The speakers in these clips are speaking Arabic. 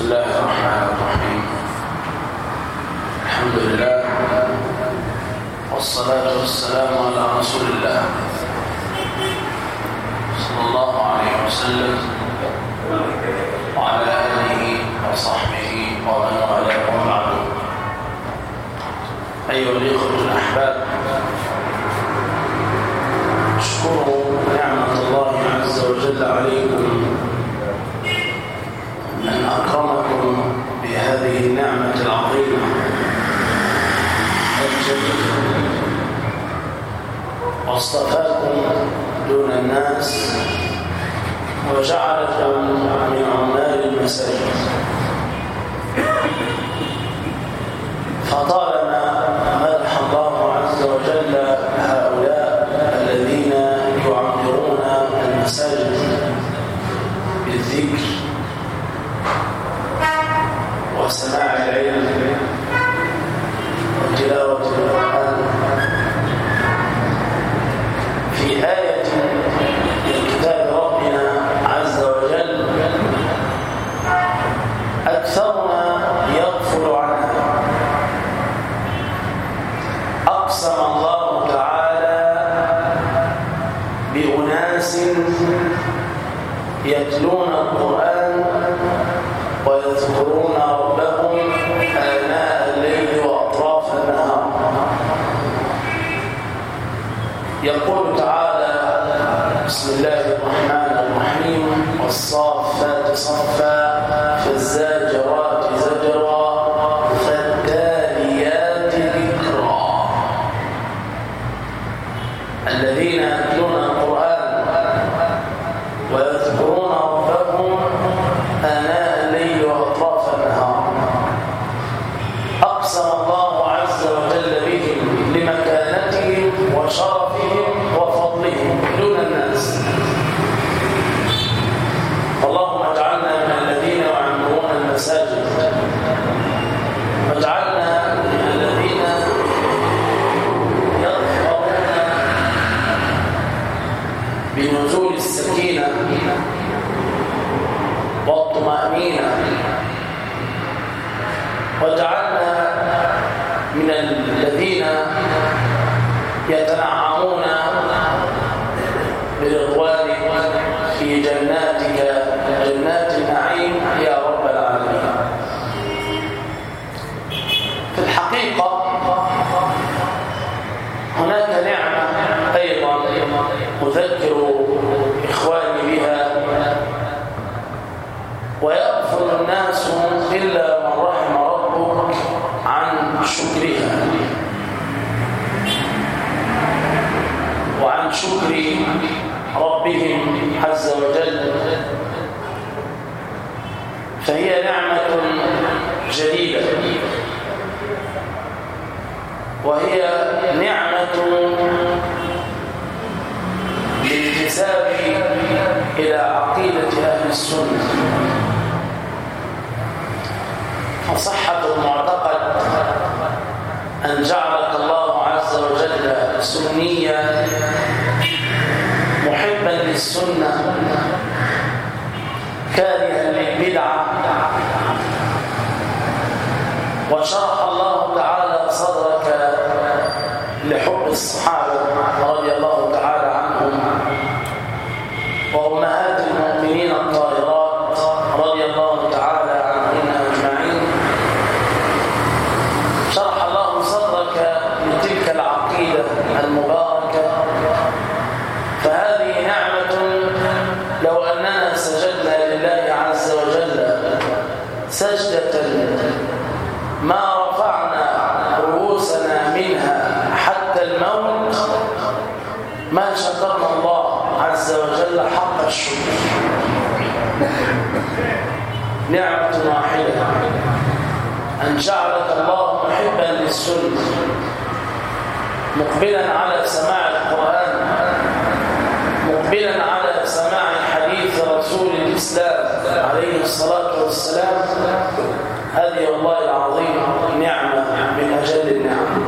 بسم الله الرحمن الرحيم. الحمد لله والصلاة والسلام على رسول الله صلى الله عليه وسلم وعلى آله وصحبه ومن والاه وبعد. أيها الإخوة الأحباب، اشكروا نعمة الله عز وجل عليكم أن أكرمكم بهذه النعمة العظيمة الجليلة، واصطفاكم دون الناس وجعلكم من عمال المساجد. فطالما مدح الله عز وجل هؤلاء الذين يعمرون المساجد بالذكر وسماع العلم وتلاوة القرآن في آية من كتاب ربنا عز وجل أكثرنا يغفل عنها. أقسم الله تعالى بأناس يتلون القرآن ويذكرون ربهم آناء الليل وأطراف النهار. يقول تعالى: بسم الله الرحمن الرحيم، والصافات صفا فالزاجرات زجرا فالتاليات ذكرا. الذين يتلون القرآن ويذكرون ربهم آناء الليل وأطراف النهار. أقسم الله عز وجل بهم لمكانتهم وشرفهم وفضلهم دون الناس. اللهم اجعلنا من الذين يعمرون المساجد، واجعلنا من الذين يظفرون بنزول السكينة والطمأنينة، واجعلنا من الذين يتنعمون برضوانك في جناتك جنات النعيم يا رب العالمين. في الحقيقة هناك نعمة أيضا أذكر إخواني بها ويغفل الناس إلا من رحم ربك عن شكرها وعن شكر ربهم عز وجل. فهي نعمة جليلة، وهي نعمة للانتساب إلى عقيدة أهل السنة. فصحة المعتقد أن جعلك الله عز وجل سنيا محبا للسنة كارها للبدعة، وشرح الله تعالى صدرك لحب الصحابة رضي الله تعالى عنهم وأمهات المؤمنين الطاهرات رضي الله تعالى عنهن أجمعين. شرح الله صدرك لتلك العقيدة المباركة. فهذه نعمة لو أننا سجدنا لله عز وجل سجدة ما رفعنا رؤوسنا منها حتى الموت ما شكرنا الله عز وجل حق الشكر. نعمة واحدة أن جعلك الله محبا للسنة مقبلا على سماع القرآن، مقبلا على سماع حديث رسول الإسلام عليه الصلاة والسلام. هذه والله العظيم نعمة من أجل النعم.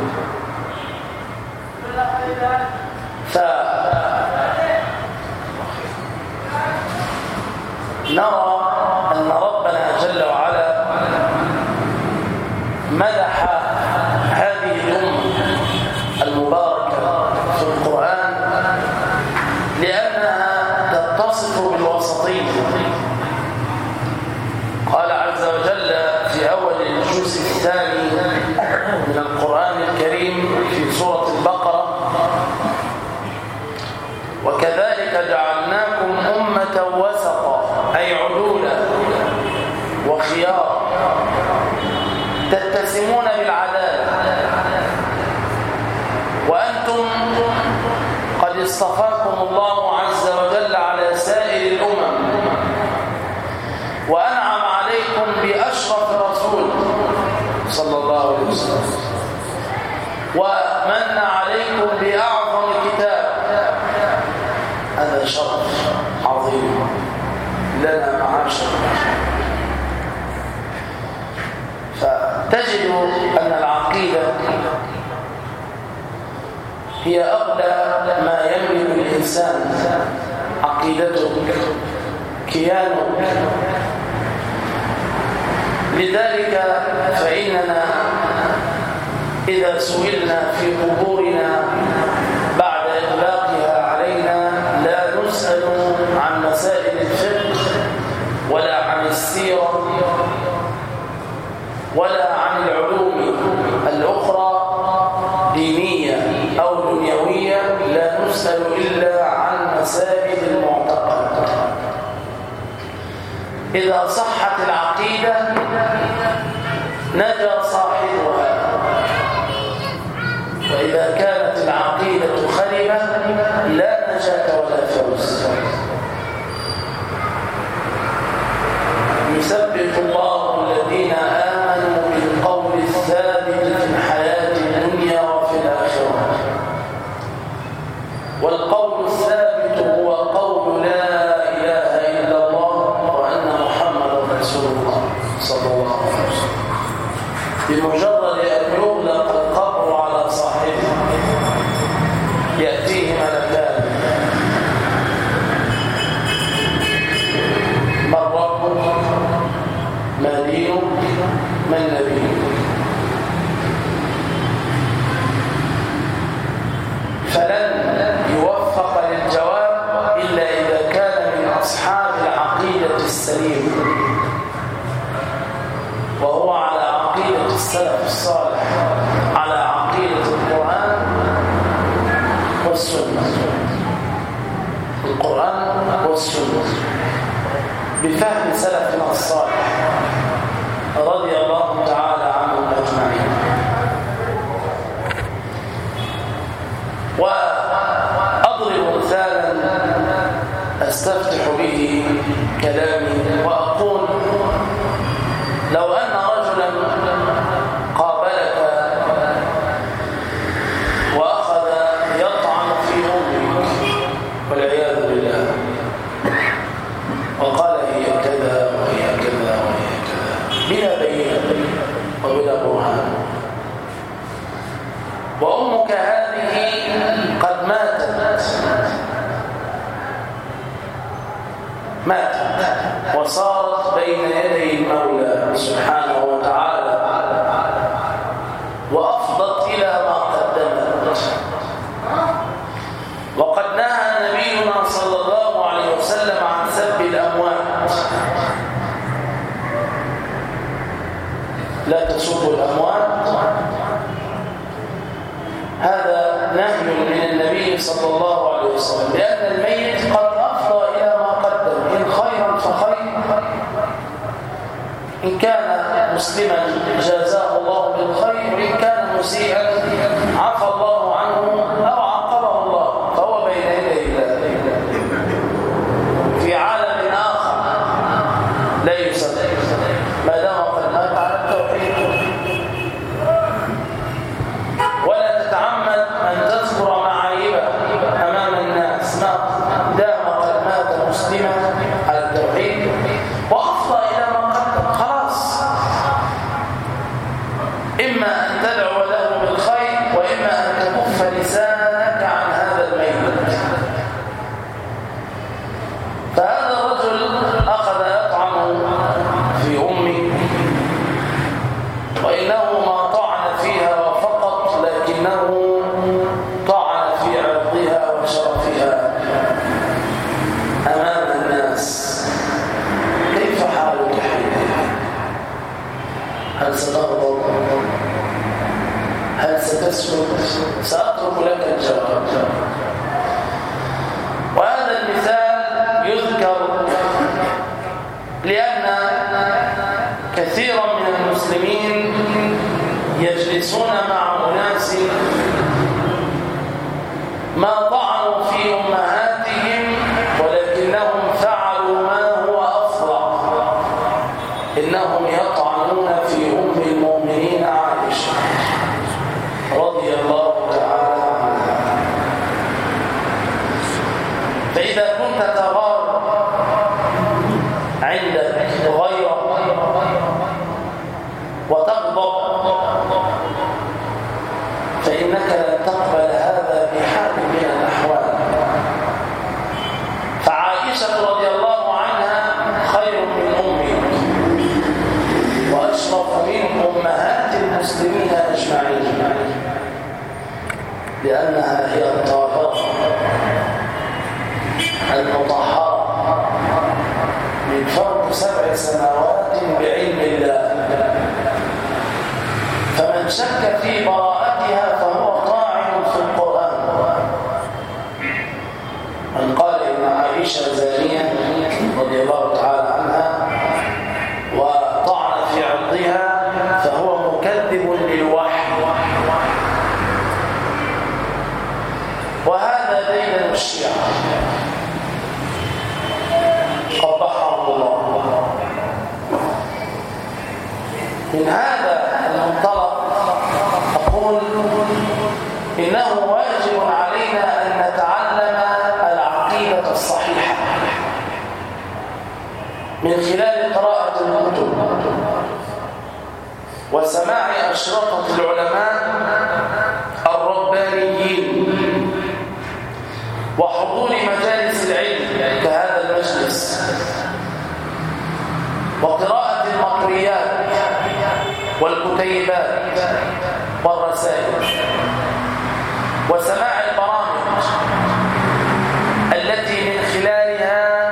فنرى أن ربنا جل وعلا أمة وسطا أي عدولا وخيار تتسمون بالعدالة، وأنتم قد اصطفاكم الله عز وجل على سائر الأمم، وأنعم عليكم بأشرف رسول صلى الله عليه وسلم، ومن عليكم بأعظم كتاب. هذا شرف عظيم لنا معاشر. فتجد أن العقيدة هي أغلى ما يملك الإنسان، عقيدته كيانه. لذلك فإننا إذا سئلنا في قبورنا بعد إغلاقها علينا لا نسأل عن مسائل الفقه ولا عن السيرة ولا عن العلوم الأخرى دينية أو دنيوية، لا نسأل إلا عن مسائل المعتقد. إذا صحت العقيدة نجا صاحبها، وإذا كانت العقيدة خربة لا نجاة ولا فوز. يثبت الله الذين آمنوا بالقول الثابت في الحياة الدنيا وفي الآخرة، والقول الثابت هو قول لا إله إلا الله وأن محمدا رسول الله صلى الله عليه وسلم. بمجرد أن يغلق القبر على صاحبه يأتيه ملكان: من ربك؟ ما دينك؟ من نبيك؟ فلن يوفق للجواب إلا إذا كان من أصحاب العقيدة السليمة، وهو على عقيدة السلف الصالح، على عقيدة القرآن والسنة. القرآن والسنة بفهم سلفنا الصالح رضي الله تعالى عنهم أجمعين. وأضرب مثالا أستفتح به كلامي وأقول: لو أن رجلا قابلك وأخذ يطعن في أمك والعياذ بالله، وقال هي كذا وهي كذا وهي كذا بلا بينة وبلا برهان، وأمك هذه قد ماتت وصارت بين يدي المولى سبحانه وتعالى، وأفضت إلى ما قدمت. وقد نهى نبينا صلى الله عليه وسلم عن سب الأموات: لا تسبوا الأموات. هذا نهي من النبي صلى الله عليه وسلم، لأن الميت قد أفضى إلى ما قدم، إن خيرا فخير، إن كان مسلما جازاه الله بالخير، وإن كان مسيئا عفى الله عنه أو عاقبه الله، فهو بين يدي الله في عالم آخر لا يسمى، ما دام قد مات على التوحيد. ولا تتعمد أن تذكر معايبه أمام الناس، ما دام قد مات مسلما على التوحيد وأفضى إلى ما قدم، خلاص. إما أن تدعو له بالخير، وإما أن تكف لسانك عن هذا الميت. فهذا الرجل أخذ يطعن في أمه، وإنه ما طعن فيها فقط، لكنه طعن في عرضها وشرفها أمام الناس. كيف حالك حينئذ؟ هل ستغضب؟ هل ستسكت؟ سأترك لك الجواب. وهذا المثال يذكر كثيرا من المسلمين يجلسون مع أناس ما طعنوا في أمهاتهم ولكنهم فعلوا ما هو أفضل، إنهم يطعنون في أم المؤمنين عائشة رضي الله تعالى عنها. فإذا كنت تغار عندك غيره وتغضب فإنك لن تقبل هذا بحال من الأحوال. فعائشة رضي الله عنها خير من أمك وأشرف من أمهات المسلمين أجمعين، لأنها هي الطاهرة المطهرة من فوق 7 سماوات بعلم الله. فمن شك في براءتها فهو طاعن في القرآن. من قال إن عائشة زانية رضي الله تعالى عنها وطعن في عرضها فهو مكذب للوحي، وهذا دين الشيعة قبحهم الله. من هذا المنطلق أقول إنه واجب علينا أن نتعلم العقيدة الصحيحة من خلال قراءة الكتب وسماع أشرطة العلماء الربانيين وحضور مجالس العلم كهذا المجلس وقراءة المقريات والكتيبات والرسائل وسماع البرامج التي من خلالها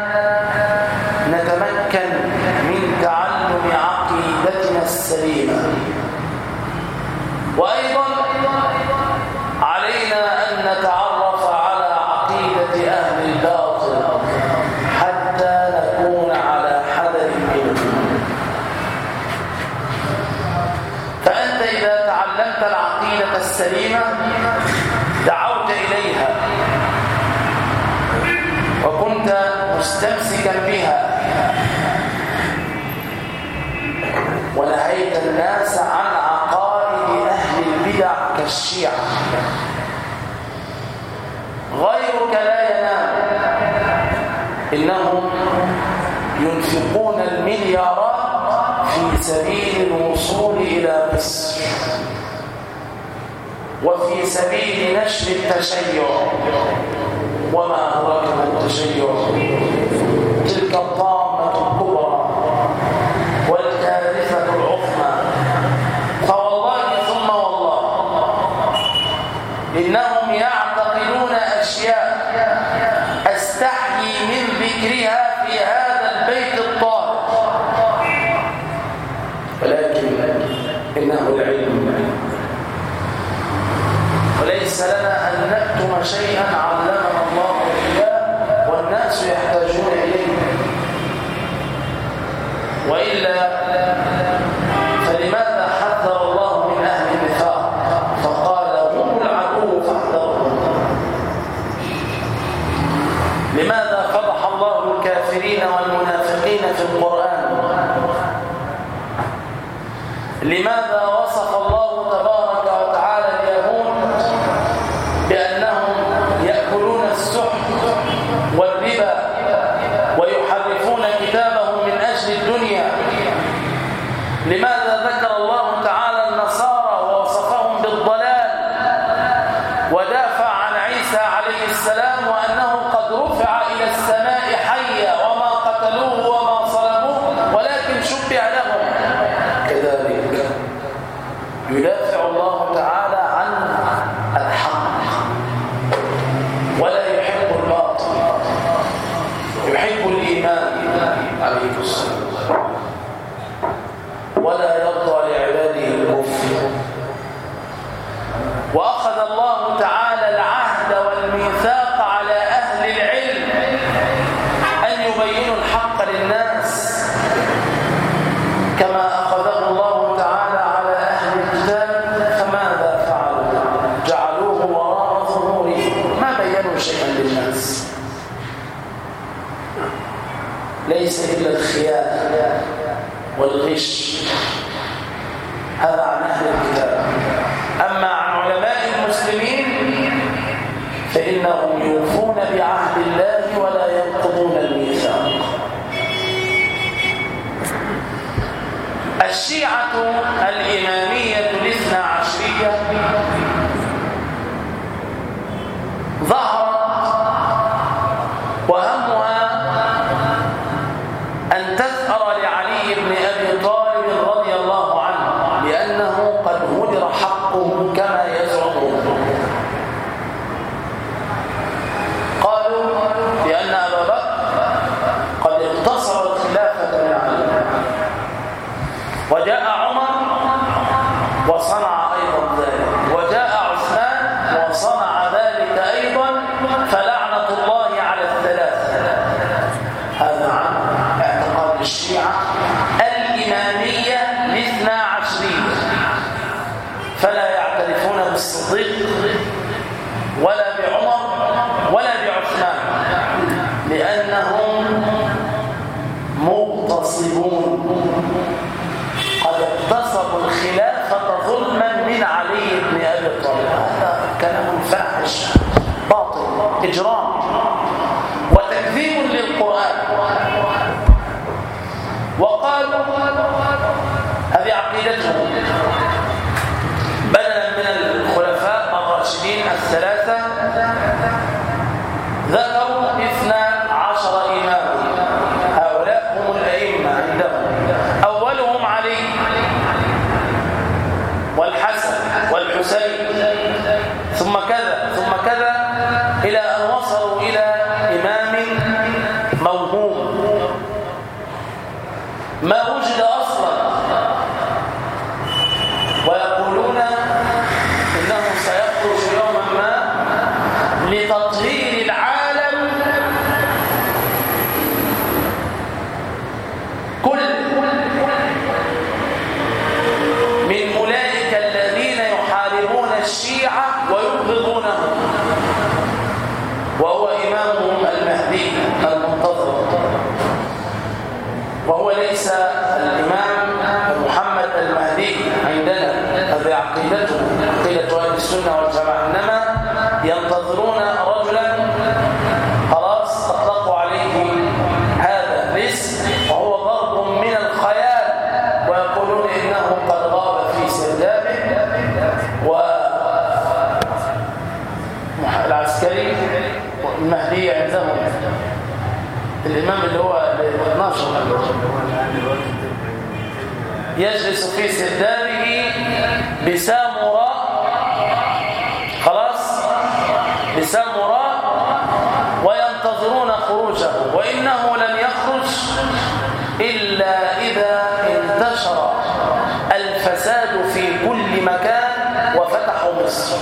نتمكن من تعلم عقيدتنا السليمة. وأيضا علينا أن نتعرف على عقيدة أهل الباطل حتى نكون على حذر منهم. فأنت إذا تعلمت العقيدة السليمة دعوت إليها وكنت مستمسكا بها ونهيت الناس عن عقائد أهل البدع كالشيعة. غيرك لا ينام، إنهم ينفقون المليارات في سبيل الوصول إلى مصر وفي سبيل نشر التشيع. وما أدراك ما التشيع؟ تلك الطامة الكبرى والكارثة العظمى. فوالله ثم والله إنهم يعتقدون أشياء أستحيي من ذكرها في هذا البيت الطاهر، ولكن إنه العلم، وليس لنا أن نكتم شيئا علمنا الله إياه والناس يحتاجون إليه. وإلا فلماذا حذر الله من أهل النفاق فقال هم العدو فاحذرهم؟ لماذا فضح الله الكافرين والمنافقين في القرآن؟ لماذا وصف الله تبارك وتعالى اليهود بأنهم يأكلون السحت والربا ويحرفون كتابه من أجل الدنيا؟ لماذا ذكر الله تعالى النصارى ووصفهم بالضلال ودافع عن عيسى عليه السلام وأنه قد رفع إلى السماء حيا وما قتلوه وما صلبوه ولكن شبه لهم؟ كذلك يدافع الله تعالى عن الحق ولا يحب الباطل، يحب الإيمان عليه الصلاة ولا يرضى لعباده الكفر. وأخذ الله تعالى العهد والميثاق على أهل والغش. هذا عن أهل الكتاب. أما عن علماء المسلمين فإنهم يوفون بعهد الله ولا ينقضون الميثاق. الشيعة الإمامية الاثنا عشرية ظهرت وهمها أن تثأر لعلي بن أبي طالب رضي الله عنه لأنه قد هدر حقه كما يزعمون. قالوا بأن أبا بكر قد اغتصب الخلافة من علي، وجاء عمر وصنع أيضا ذلك، وجاء عثمان وصنع ذلك أيضا، فلعنة الله على الثلاثة. هذا عن اعتقاد الشيعة الإمامية الاثنا عشرية، فلا يعترفون بالصديق ولا بعمر ولا بعثمان لأنهم مغتصبون، قد اغتصبوا الخلافة ظلما من علي بن أبي طالب. هذا كلام فاحش باطل إجرام وتكذيب للقرآن. وقالوا هذه عقيدتهم بدلا من الخلفاء الراشدين الثلاثة ذكروا 12 إماما، هؤلاء هم الأئمة عندهم، أولهم علي والحسن والحسين ثم كذا ثم كذا إلى أن وصلوا إلى إمام موهوم ما وجد أصلا، ويقولون إنه سيخرج يوما ما لتطهير العالم كله من أولئك الذين يحاربون الشيعة ويبغضونهم، وهو إمامهم المهدي المنتظر، وهو ليس الإمام محمد المهدي عندنا. هذه عقيدتهم، عقيدة أهل السنة والجماعة، إنما ينتظرون رجلا خلاص أطلقوا عليه هذا الاسم وهو ضرب من الخيال، ويقولون إنه قد غاب في سردابه. والعسكري المهدي عندهم الإمام اللي هو 12 يجلس في سردابه بسامراء، خلاص بسامراء، وينتظرون خروجه، وإنه لن يخرج إلا إذا انتشر الفساد في كل مكان وفتحوا مصر.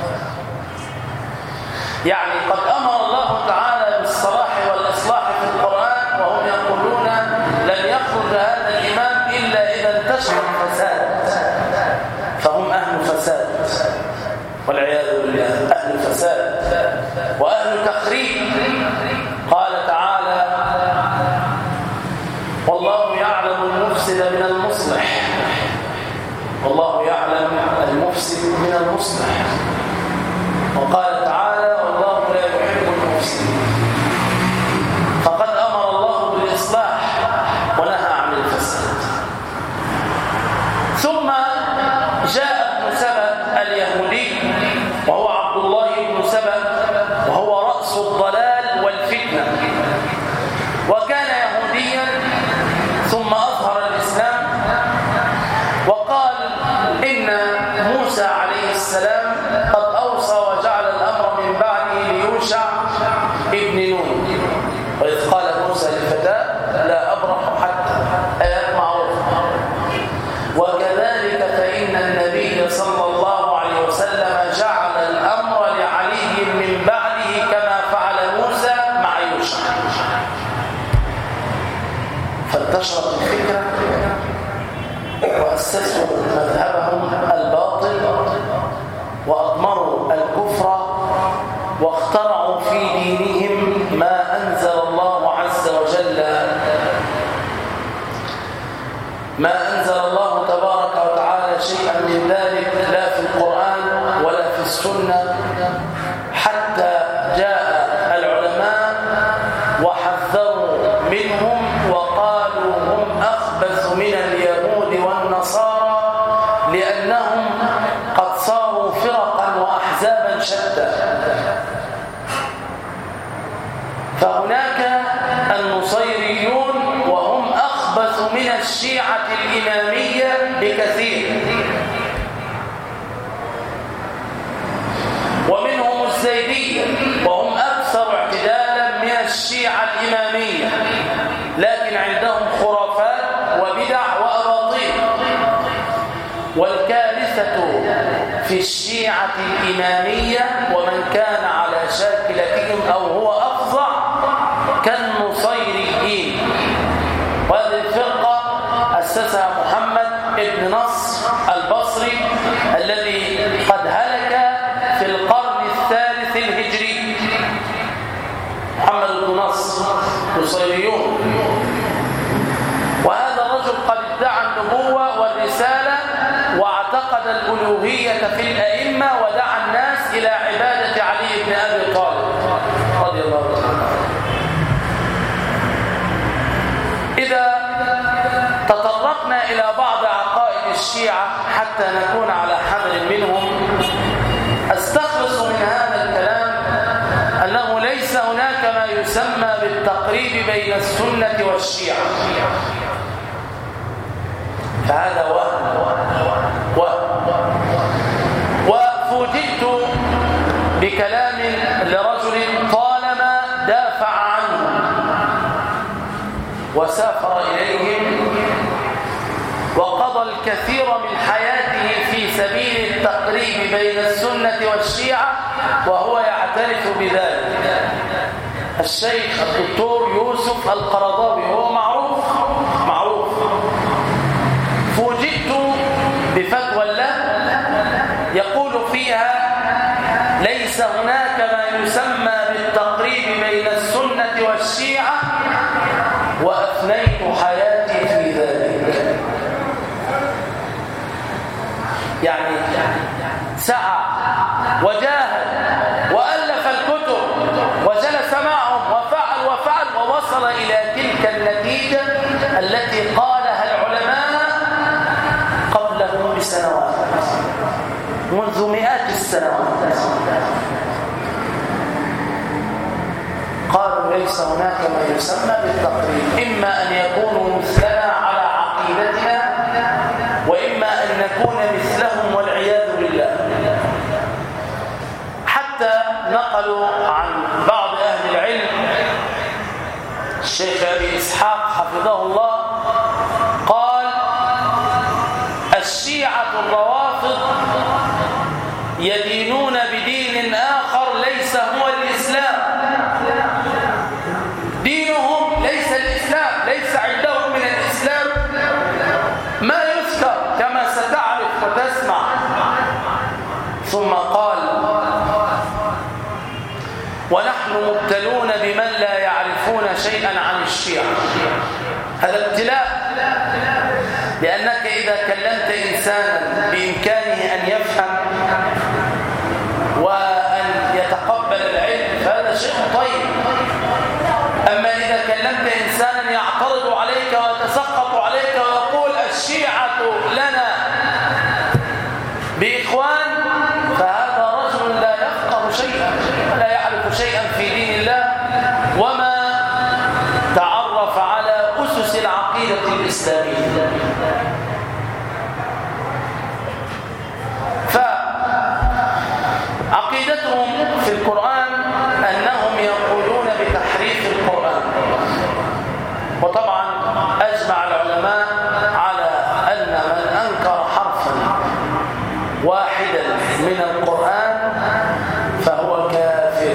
يعني قد أمر الله تعالى بالصلاح والإصلاح في القرآن، وهم يقولون لن يخرج هذا الإمام إلا إذا انتشر الفساد، فهم أهل فساد والعياذ بالله، أهل فساد وأهل تخريب. قال تعالى والله يعلم المفسد من المصلح، والله يعلم المفسد من المصلح. وقال تعالى والله لا يحب المفسدين. فقد أمر الله بالإصلاح ونهى عن الفساد. ثم جاء ابن سبأ اليهودي، وهو عبد الله بن سبأ، وهو رأس الضلال والفتنة، وكان يهوديا ثم أظهر الإسلام، وقال إن موسى عليه السلام قد أوصى وجعل الأمر من بعده ليوشع ابن نون، وإذ قال موسى لفتاه لا أبرح حتى أسمع وأفهم. وكذلك فإن النبي صلى الله عليه وسلم جعل الأمر لعلي من بعده كما فعل موسى مع يوشع. فانتشرت الفكرة وأسسوا مذهبهم الباطل وأضمروا الكفر واخترعوا في دينهم ما أنزل الله عز وجل. ما أنزل الله تبارك وتعالى شيئا من ذلك لا في القرآن ولا في السنة، حتى جاء العلماء وحذروا منهم وقالوا هم أخبث من اليهود والنصارى، لأنهم قد صاروا فرقا وأحزابا شتى. فهناك النصيريون وهم أخبث من الشيعة الإمامية بكثير، ومنهم الزيدية وهم أكثر اعتدالا من الشيعة الإمامية، لكن عندهم خرافات وبدع وأباطيل. والكارثة في الشيعة الإمامية ومن كان على شاكلتهم أو هو أفظع كالنصيريين. وهذه الفرقة أسسها محمد بن نصر البصري الذي قد هلك في القرن الثالث الهجري. محمد بن نصر نصيريون، وهذا الرجل قد ادعى النبوة والرسالة واعتقد الألوهية في الأئمة ودعا الناس إلى عبادة علي بن أبي طالب رضي الله عنه. إذا تطرقنا إلى بعض عقائد الشيعة حتى نكون على حذر منهم، أستخلص من هذا الكلام أنه ليس هناك ما يسمى بالتقريب بين السنة والشيعة، فهذا وهم. وفوجئت بكلام لرجل طالما دافع عنه وسافر إليهم وقضى الكثير من حياته في سبيل التقريب بين السنة والشيعة وهو يعترف بذلك، الشيخ الدكتور يوسف القرضاوي، هو معروف. فوجئت بفتوى له يقول فيها ليس هناك ما يسمى بالتقريب بين السنة والشيعة، وأفنيت حياتي في ذلك. يعني سعى وجاهد وألف الكتب وجلس معهم وفعل ووصل إلى تلك النتيجة التي قالها العلماء قبله بسنوات، منذ مئات السنوات. قالوا ليس هناك ما يسمى بالتقريب، إما أن يكونوا مثلنا على عقيدتنا وإما أن نكون مثلهم والعياذ بالله. حتى نقلوا عن بعض أهل العلم، الشيخ أبي إسحاق حفظه الله قال الشيعة الروافض يدينون بدين آخر ليس هو الإسلام، دينهم ليس الإسلام، ليس عندهم من الإسلام ما يذكر كما ستعرف وتسمع. ثم قال ونحن مبتلون بمن لا يعرفون شيئا عن الشيعة. هذا ابتلاء، لأنك إذا كلمت إنسانا بإمكانه أن يفهم وأن يتقبل العلم فهذا شيء طيب. أما إذا كلمت إنسانا يعترض عليك ويتسخط عليك ويقول الشيعة لنا بإخوان، فهذا رجل لا يفقه شيئا، لا يعرف شيئا في دين الله وما تعرف على أسس العقيدة الإسلامية. فعقيدتهم في القرآن أنهم يقولون بتحريف القرآن، وطبعا أجمع العلماء على أن من أنكر حرفا واحدا من القرآن فهو كافر.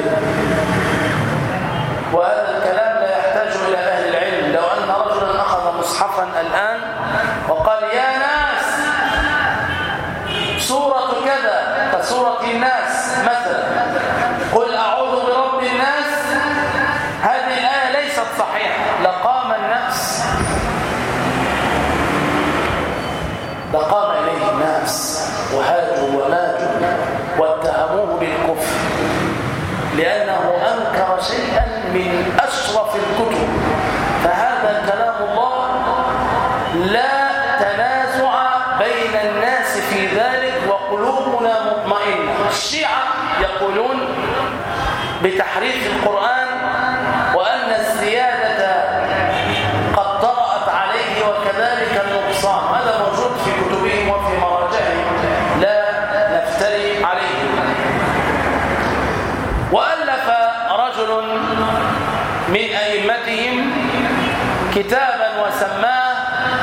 وهذا الكلام لا يحتاج إلى أهل العلم. لو أن رجلا أخذ مصحفا الآن وقال يا ناس سورة كذا كسورة الناس مثلا، قل أعوذ برب الناس، هذه الآية ليست صحيحة، لقام الناس من أشرف الكتب، فهذا كلام الله لا تنازع بين الناس في ذلك وقلوبنا مطمئنة. الشيعة يقولون بتحريف القرآن وأن الزيادة قد طرأت عليه وكذلك النقصان، هذا موجود في كتبهم وفي مراجعهم لا نفتري عليه. وألف رجل من أئمتهم كتابا وسماه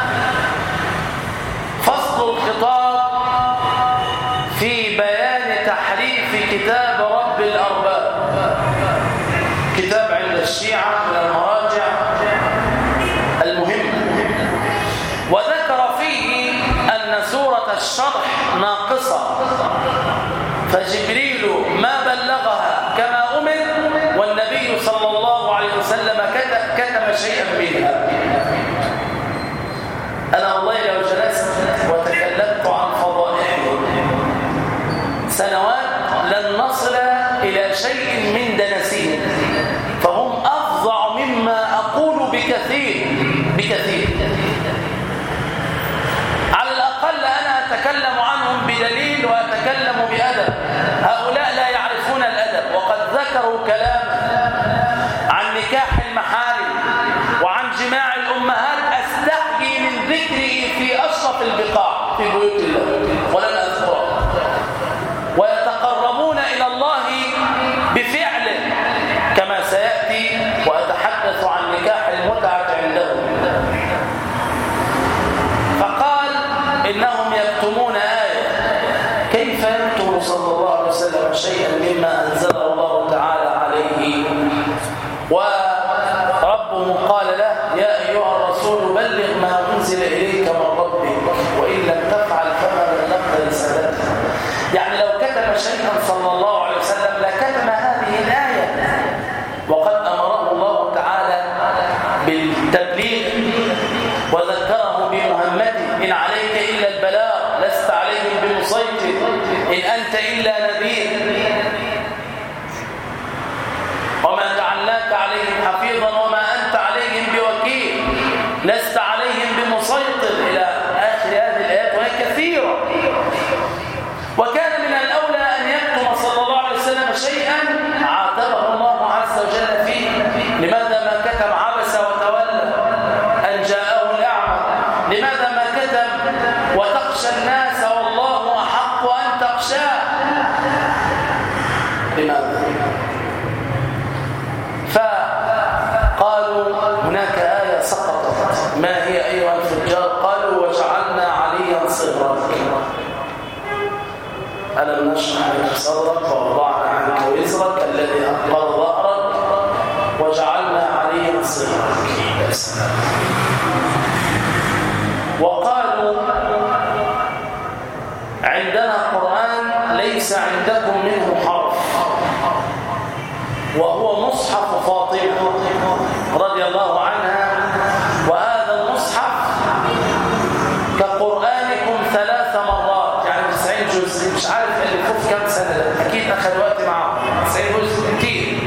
فصل الخطاب في بيان تحريف كتاب رب الأرباب، كتاب عند الشيعة من المراجع المهمة. وذكر فيه أن سورة الشرح ناقصة، فجبريل ما بلغها كما أمر، والنبي صلى الله عليه وسلم كتب شيئا منها. أنا والله لو جلست وتكلمت عن فضائلهم سنوات لن نصل إلى شيء من دنسهم، فهم أفظع مما أقول بكثير. على الأقل أنا أتكلم عنهم بدليل وأتكلم بأدب، هؤلاء لا يعرفون الأدب، وقد ذكروا كلاما عن نكاح المحارم وعن جماع الأمهات أستحيي من ذكره في أشرف البقاع في بيوت الله ولن أذكره، ويتقربون إلى الله بفعله كما سيأتي، وأتحدث عن نكاح المتعة عندهم. فقال إنهم يكتمون آية، كيف يكتم صلى الله عليه وسلم شيئا مما أنزله الله تعالى عليه؟ وربه قال له يا أيها الرسول بلغ ما أنزل إليك من ربك وإن لم تفعل فما بلغت رسالته. يعني لو كتم شيئا صلى الله عليه وسلم لكتم هذه الآية، وقد أمره الله تعالى بالتبليغ وذكره بمهمته، إن عليك إلا البلاغ لست عليهم بمسيطر إن أنت إلا نذير وما جعلناك عليهم حفيظا وما أنت عليهم بوكيل لست عليهم بمسيطر إلى آخر هذه الآيات، وهي كثيرة. وكان من الأولى أن يكتم صلى الله عليه وسلم شيئا عاتبه الله عز وجل فيه. لماذا ما كتم عبس وتولى أن جاءه الأعمى؟ لماذا ما كتم وتخشى الناس والله أحق أن تخشاه؟ لماذا؟ فقالوا هناك آية سقطت، ما هي أيها الفجار؟ قالوا وجعلنا عليا صغرك. ألم نشرح لك صدرك ووضعنا عنك وزرك الذي أنقض ظهرك وجعلنا عليا صغرك. وقالوا عندنا قرآن ليس عندكم منه حرف، وهو مصحف فاطمة رضي الله عنها، وهذا المصحف كقرآنكم 3 مرات، يعني 90 جزء. مش عارف ألفوه كم سنة، أكيد أخذ وقت معه. 90 جزء كتير.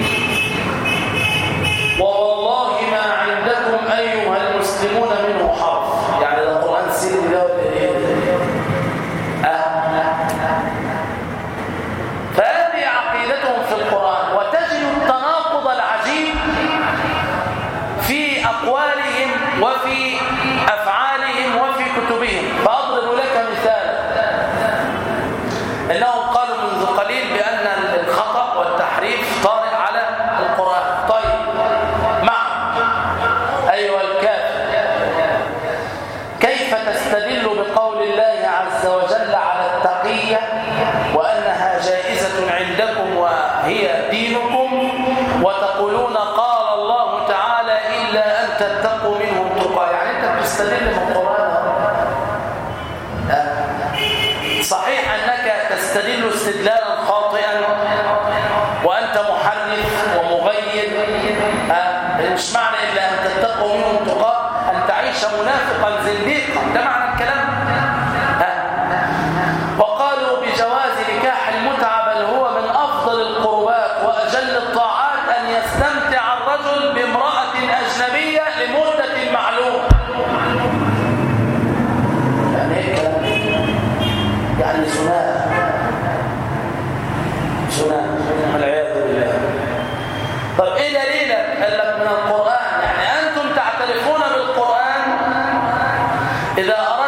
ووالله ما عندكم أيها المسلمون منه حرف، يعني ده قرآن سيدي ده ولا إيه؟ فهذه عقيدتهم في القرآن، وتجد التناقض العجيب في أقوالهم وفي أفعالهم وفي كتبهم. فأضرب لك مثال، إنهم قالوا منذ قليل بأن الخطأ والتحريف طارئ على القرآن. طيب أيها الكافر، كيف تستدل بقول الله عز وجل على التقية وأنها جائزة عندكم وهي دينكم، وتقولون قال الله تعالى إلا أن تتقوا منهم تقى؟ يعني أنت بتستدل بالقرآن. صحيح أنك تستدل استدلالا خاطئا وأنت محرف ومغير، مش معنى إلا أن تتقوا منهم تقى أن تعيش منافقا زنديقا، ده معنى الكلام.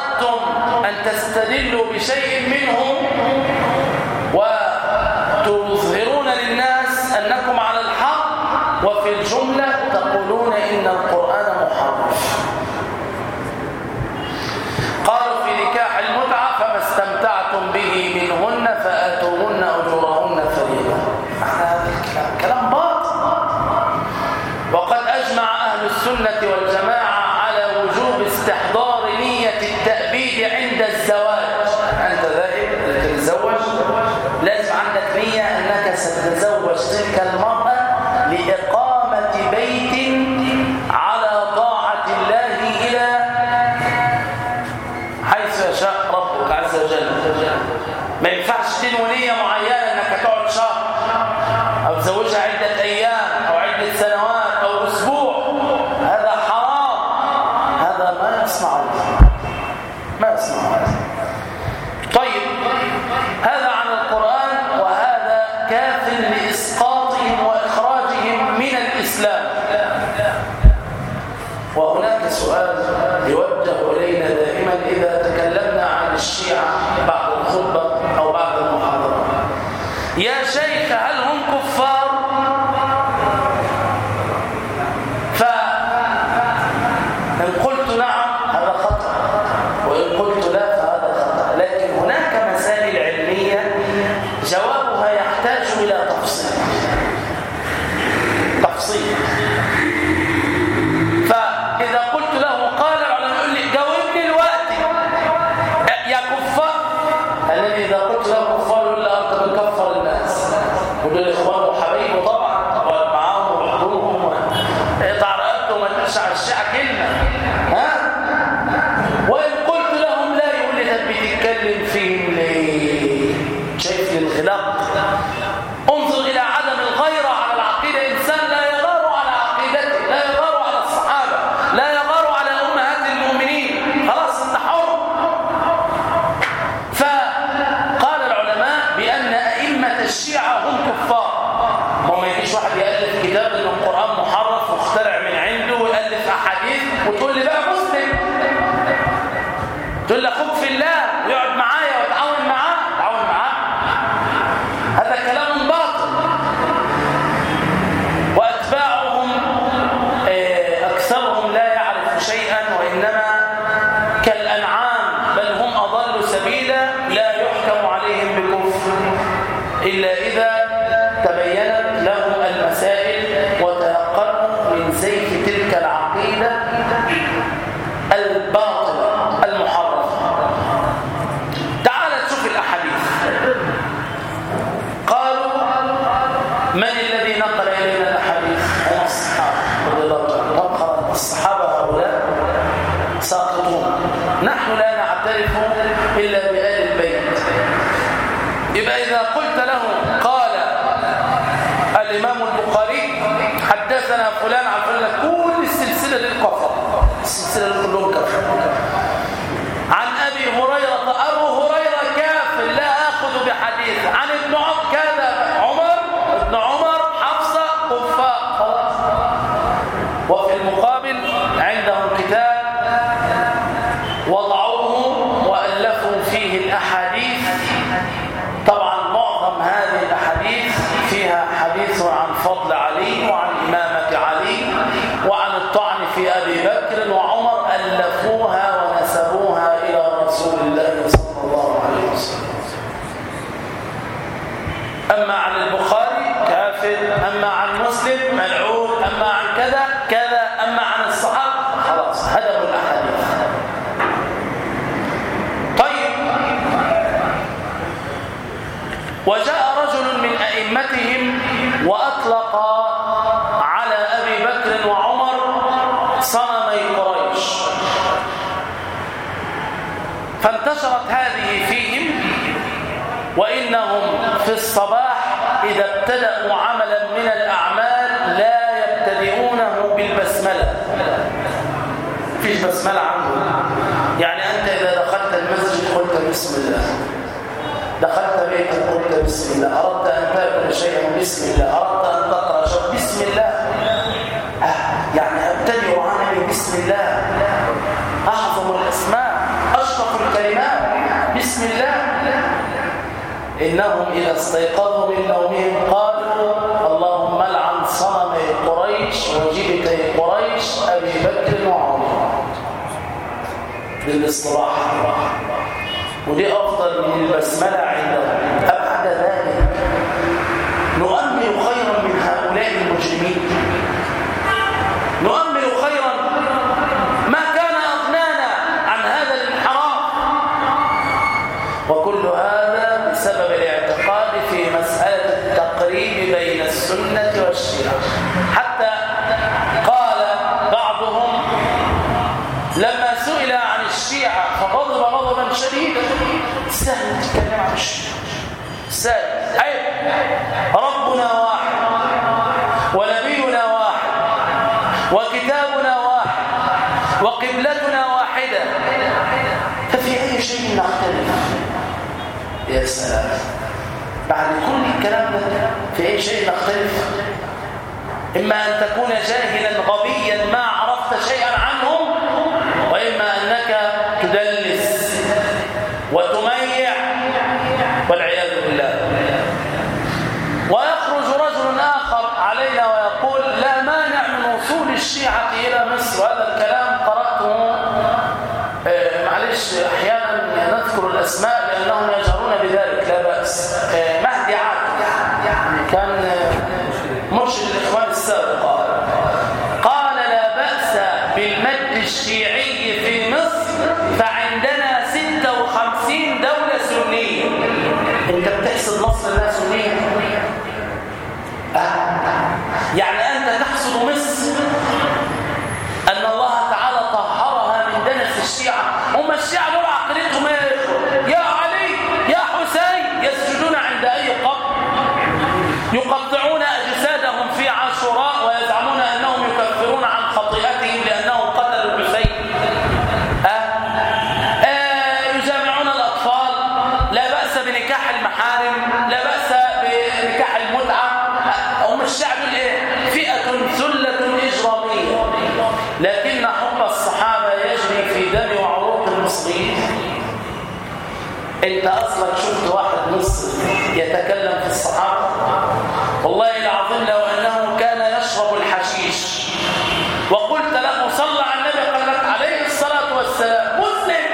أردتم أن تستدلوا بشيء منهم وتظهرون للناس أنكم على الحق وفي الجملة تقولون إن القرآن محرف. قالوا في نكاح المتعة فما استمتعتم به منهن فآتوهن أجورهن فريضة. هذا كلام باطل. وقد أجمع أهل السنة والجماعة على وجوب استحضار نية التأبيد عند الزواج. أنت ذاهب لتتزوج لازم عندك نية أنك ستتزوج تلك المرأة لإقامة بيت على طاعة الله إلى حيث يشاء ربك عز وجل. ما ينفعش تنوي نية معينة أنك تقعد شهر أو تزوجها عدة أيام أو عدة سنوات أو أسبوع. هذا حرام. هذا ما يسمع طيب، هذا عن القرآن، وهذا كاف لإسقاطهم وإخراجهم من الإسلام. وهناك سؤال يوجه إلينا دائما إذا تكلمنا عن الشيعة بعد الخطبة أو بعد المحاضرة: يا شيخ هل هم كفار؟ فإن قلت نعم هذا خطأ، وإن قلت لا فهذا خطأ. لكن هناك مسائل علمية جوابها يحتاج إلى تفصيل. فإذا قلت له قال العلماء يقول لي جاوبني الوقت يا كفار. الذي إذا قلت له كفار يقول لي أنت بتكفر الناس، ودول إخوان وحبايبه طبعا معاهم وحضورهم وإقطع رقبته وما تقولش على الشيعة كلمة. وإن قلت لهم لا يقول لي طب بتتكلم فيهم ليه؟ شايف الانغلاق. انظر إلى عدم الغيرة على العقيدة. إنسان لا يغار على عقيدته، لا يغار على الصحابة، لا يغار على أمهات المؤمنين. خلاص انت حر. فقال العلماء بأن أئمة الشيعة هم كفار. ما يجيش واحد يألف كتاب إن القرآن محرف واخترع من عنده ويألف أحاديث وتقول لي بقى مسلم، تقول لي أخوك في الله ويقعد معايا وتعاون معاه. هذا كلام باطل. وأتباعهم أكثرهم لا يعرف شيئا، وإنما كالأنعام، بل هم أضل سبيلا. لا يحكم عليهم بكفر إلا إذا تبينت لهم المسائل وتيقنوا من زيف تلك العقيدة الباطلة المحرفة. تعال نشوف الأحاديث. قالوا من الذي نقل إلينا الأحاديث؟ هم الصحابة رضي الله عنهم. طبعا الصحابة هؤلاء ساقطون، نحن لا نعترف إلا بآل البيت. يبقى إذا قلت له قال الإمام البخاري حدثنا فلان عن فلان، كل السلسلة للكفر، السلسلة كلهم كفر. عن أبي هريرة، أبو هريرة كافر لا أخذ بحديث. عن ابن عمر كذا، ابن عمر حفصة كفار. خلاص. وفي المقابل عندهم كتاب وضعوه وألفوا فيه الأحاديث. طبعا معظم هذه الأحاديث فيها حديث عن فضل علي وعن إمامة علي وعن الطعن في أبي بكر وعمر، ألفوها ونسبوها إلى رسول الله صلى الله عليه وسلم. أما عن البخاري كافر، أما عن مسلم ملعون، أما عن كذا كذا، أما عن الصحابة خلاص هدموا الأحاديث. طيب، وجاء رجل من أئمتهم وأطلق على أبي بكر وعمر صنمي قريش، فانتشرت هذه فيهم. وإنهم في الصباح إذا ابتدأوا عملا من الأعمال لا يبتدئونه بالبسملة. فيش بسملة عنه. يعني أنت إذا دخلت المسجد قلت بسم الله، دخلت بيتك قلت بسم الله، أردت أن تأكل شيئا بسم الله، أردت أن تقرأ شيئا بسم الله. يعني أبتدئ عملي بسم الله، أعظم الأسماء، أشرف إنهم إذا استيقظوا من نومهم قالوا اللهم لعن صنمي قريش وجبتي قريش أبي بكر وعمر. للاصطلاح، ودي أفضل من البسملة عندهم. أبعد ذلك نؤمل خيرا من هؤلاء المجرمين، نؤمل خيرا ما كان أغنانا عن هذا الانحراف. وكل هذا بسبب الاعتقاد في مسألة التقريب بين السنة والشيعة. حتى قال بعضهم لما سئل عن الشيعة فغضب غضبا شديدا: سهل تتكلم عن الشيعة، سهل، عيب، ربنا واحد ونبينا واحد وكتابنا واحد وقبلتنا واحدة، ففي أي شيء نختلف؟ يا سلام، بعد كل الكلام ده في أي شيء نختلف؟ إما أن تكون جاهلا غبيا ما عرفت شيئا عنهم، وإما أنك تدلس وتميع والعياذ بالله. ويخرج رجل آخر علينا ويقول: لا مانع من وصول الشيعة إلى مصر. هذا الكلام قرأته، معلش أحيانا نذكر الأسماء لأنهم يجهرون بذلك، لا بأس. مهدي عادل كان مرشد الإخوان السابق، قال: لا بأس بالمد الشيعي في مصر فعندنا 56 دولة سنية. انت بتحسد مصر انها سنية؟ يعني انت تحسد مصر ان الله تعالى طهرها من دنس الشيعة. هم الشيعة دول عقيدتهم يا علي يا حسين يسجدون عند اي قبر، يقطعون اجسادهم في عاشوراء ويزعمون انهم يكفرون عن خطيئتهم لانهم قتلوا الحسين. يجامعون الاطفال، لا باس بنكاح المحارم، لا باس بنكاح المتعه. هم الشعب الايه؟ فئه ثله اجراميه، لكن حب الصحابه يجري في دم وعروق المصريين. انت اصلا شفت واحد مصري يتكلم في الصحابه؟ والله العظيم لو انه كان يشرب الحشيش وقلت له صلى على النبي قال لك عليه الصلاه والسلام مسلم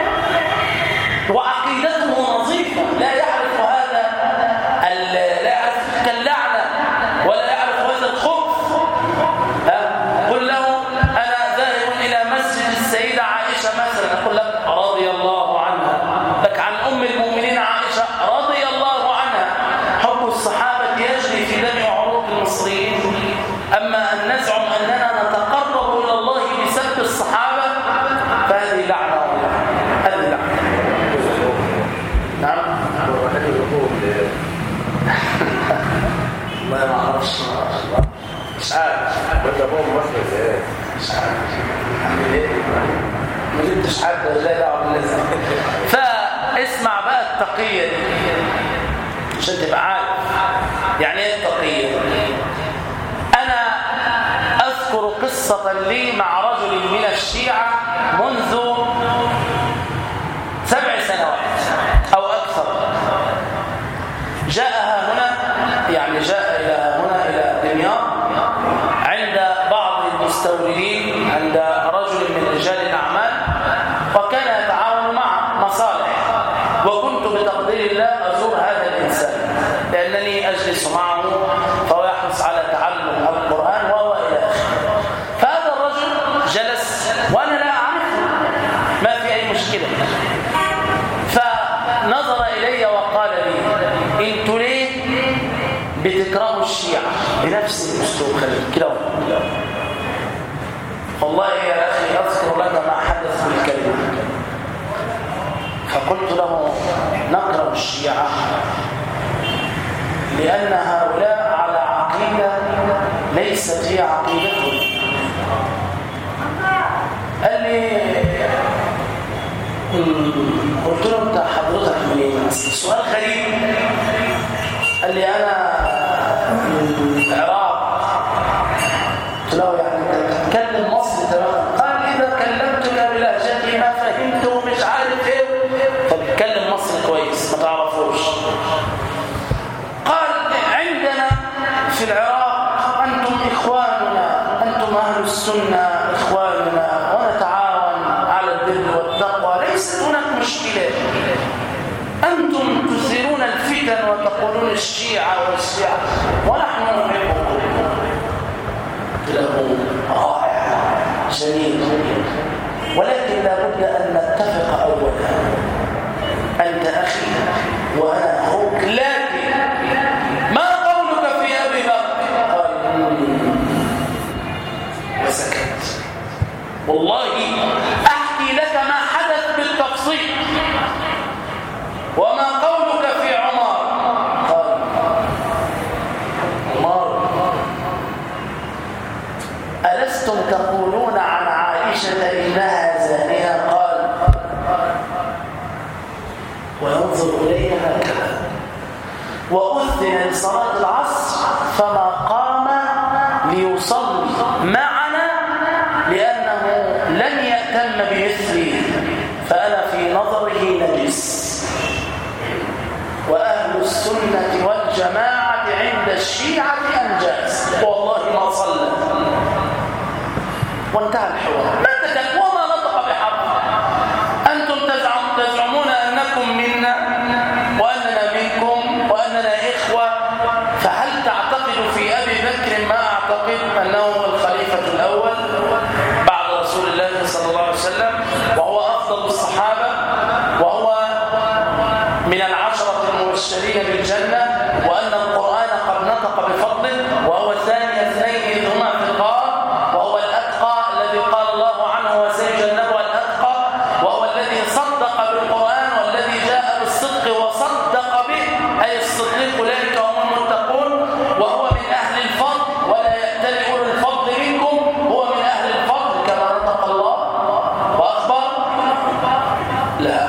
وعقيدته نظيفه، لا يعرف هذا، لا يعرف كاللعنه ولا يعرف هذا الخبث. قل له انا ذاهب الى مسجد السيده عائشه مثلا، اقول لك رضي الله عنها، لك عن ام المؤمنين عائشه رضي الله عنها. حب الصحابه يجري في دم وعروق المصريين. اما ان نزعم اننا نتقرب الى الله بسب الصحابه فهذه لعنه، هذه لعنه. نعم. ما اعرفش، مش عارف ولا هو مصري ازاي، مش عارف ما جبتش حد لا دعوه بالناس. فاسمع بقى التقيه دي عشان تبقى عارف يعني ايه التقيه. انا اذكر قصه لي مع رجل من الشيعه منذ 7 سنوات او اكثر. جاء هنا، يعني جاء الى هنا الى دمياط عند بعض المستوردين، عند رجل من رجال الاعمال، وكان يتعاون مع مصالح. وكنت بتقدير الله ازور هذا الانسان لانني اجلس معه فهو يحرص على تعلم القران وهو الى اخره. فهذا الرجل جلس وانا لا اعرفه، ما في اي مشكله. فنظر الي وقال لي: انتوا ليه بتكرهوا الشيعة؟ بنفس الاسلوب خليل كده. والله يا اخي اذكر لك ما حدث بالكلمه. فقلت له: نكره الشيعة لان هؤلاء على عقيده ليست هي عقيدتهم. قال لي، قلت له: انت حضرتك منين؟ السؤال غريب. قال لي: انا من العراق. قلت له: يعني انت تتكلم مصري تماما؟ قال: اذا كلمتك بلهجتي ما فهمته مش عارف ايه. فبتكلم مصري كويس ما تعرفوش. مشكلة، أنتم تثيرون الفتن وتقولون الشيعة والشيعة ونحن نحبكم. له رائع جميل، ولكن لابد أن نتفق أولا، أنت أخي وأنا أخوك، لكن ما قولك في أبي بكر؟ قال وسكت. والله أحكي لك ما حدث بالتفصيل. وما قولك في عمر؟ قال عمر ألستم تقولون عن عائشة إنها زانية؟ قال وينظر إليها هكذا. وأذن لصلاة العصر فما قام ليصلي معنا لأنه لم يأتم بمثلي، فأنا في نظره نجس. وأهل السنة والجماعة عند الشيعة أنجاز، والله ما صلى. وانتهى الحوار، ما تكلم وما نطق بحرف. أنتم تزعمون أنكم منا وأننا منكم وأننا إخوة، فهل تعتقد في أبي بكر ما أعتقد أنه هو الخليفة الأول بعد رسول الله صلى الله عليه وسلم، وهو أفضل الصحابة، وهو من العشرة المبشرين بالجنة، وأن القرآن قد نطق بفضله، وهو ثاني اثنين إذ هما في الغار، وهو الأتقى الذي قال الله عنه وسيجنبها الأتقى، وهو الذي صدق بالقرآن والذي جاء بالصدق وصدق به، أي الصديق أولئك هم المتقون، وهو من أهل الفضل ولا يأتل أولو الفضل منكم، هو من أهل الفضل كما نطق الله وأخبر. لا،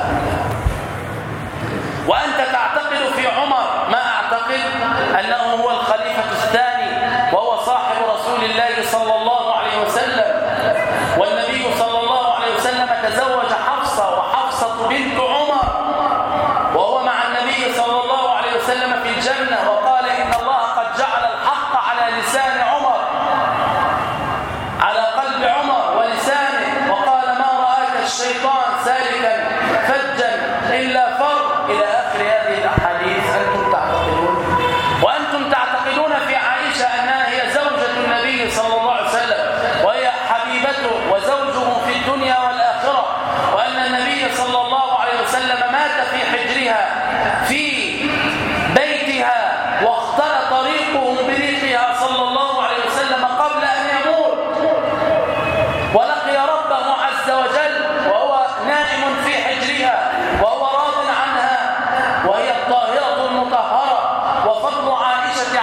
وأنت تعتقد في عمر ما أعتقد أنه هو الخليفة الثاني، وهو صاحب رسول الله صلى الله عليه وسلم، والنبي صلى الله عليه وسلم تزوج حفصة، وحفصة بنت عمر، وهو مع النبي صلى الله عليه وسلم في الجنة، وقال إن الله قد جعل الحق على لسان عمر، على قلب عمر ولسانه، وقال ما رآك الشيطان سالكا فجا إلا فر، إلى آخر هذه الأحاديث. أنتم تعتقدون، وأنتم تعتقدون في عائشة أنها هي زوجة النبي صلى الله عليه وسلم، وهي حبيبته وزوجه في الدنيا والآخرة، وأن النبي صلى الله عليه وسلم مات في حجرها في بيتها، واختلط طريقه بريقها صلى الله عليه وسلم قبل أن يموت، ولقي ربه عز وجل وهو نائم في حجرها وهو راض عنها، وهي الطاهرة المطهرة. وفضل عائشة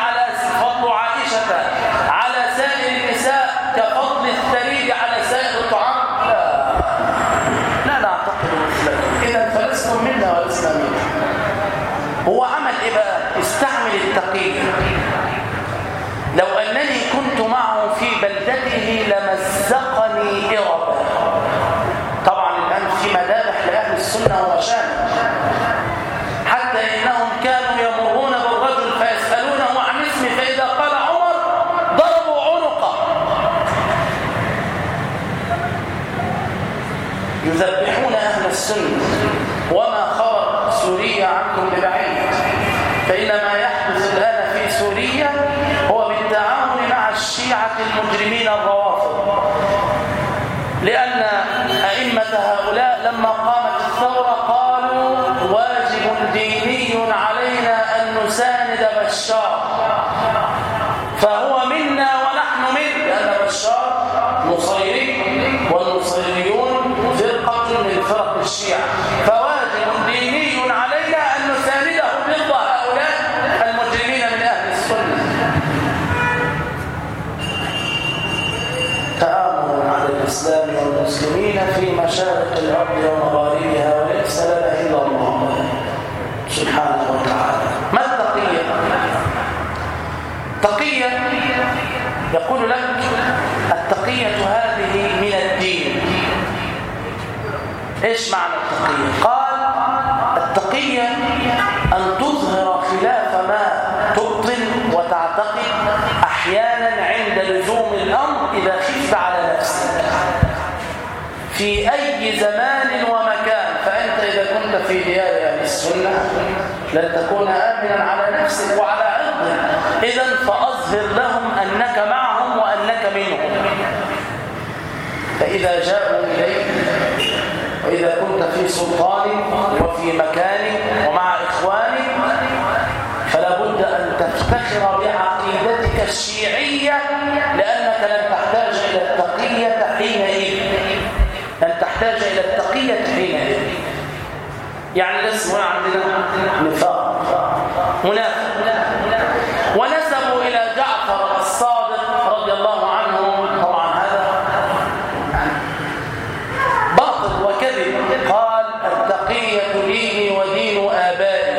على سائر النساء كفضل الثريد على سائر الطعام. لا نعتقد مثلكم، إذا فلستم منا ولسنا منكم. هو عمل إيه بقى؟ استعمل التقية. لو أنني كنت معه في بلدته لمزقني إربا. طبعا الآن في مذابح لأهل السنة ومشان، حتى إنهم كانوا يمرون بالرجل فيسألونه عن اسمه، فإذا قال عمر ضربوا عنقه. يذبحون أهل السنة. وما خبر سوريا عنكم ببعيد، فإن ما يحدث الآن في سوريا هو بالتعاون مع الشيعة المجرمين الروافض، لأن أئمة هؤلاء لما قامت الثورة قالوا واجب ديني علينا أن نساند بشار، فهو منا ونحن منه، لأن بشار نصيري والنصيريون فرقة من فرق الشيعة، فواجب ديني علينا أن نسانده ضد هؤلاء المجرمين من أهل السنة. تآمر على الإسلام والمسلمين في مشارق الأرض ومغاربها، وليس لنا إلا الله سبحانه وتعالى. ما التقية؟ تقية يقول لك التقية هذه من الدين. إيش معنى التقية؟ قال التقية أن تظهر خلاف ما تبطن وتعتقد أحيانا عند لزوم الأمر إذا خفت على نفسك في أي زمان ومكان. فأنت إذا كنت كنت في ديار أهل السنة لن تكون آمنا على نفسك وعلى عرضك، إذن فأظهر لهم أنك معهم وأنك منهم. فإذا جاءوا إليك وإذا كنت في سلطان وفي مكان ومع إخوانك فلا بد أن تفتخر بعقيدتك الشيعية، لأنك لن تحتاج إلى التقية حينئذ. لن تحتاج إلى التقية حينئذ. يعني الاسم عندنا نفاق منافق. ونسبوا إلى جعفر الصادق رضي الله عنه، طبعا هذا باطل وكذب. قال التقية ديني ودين آبائي.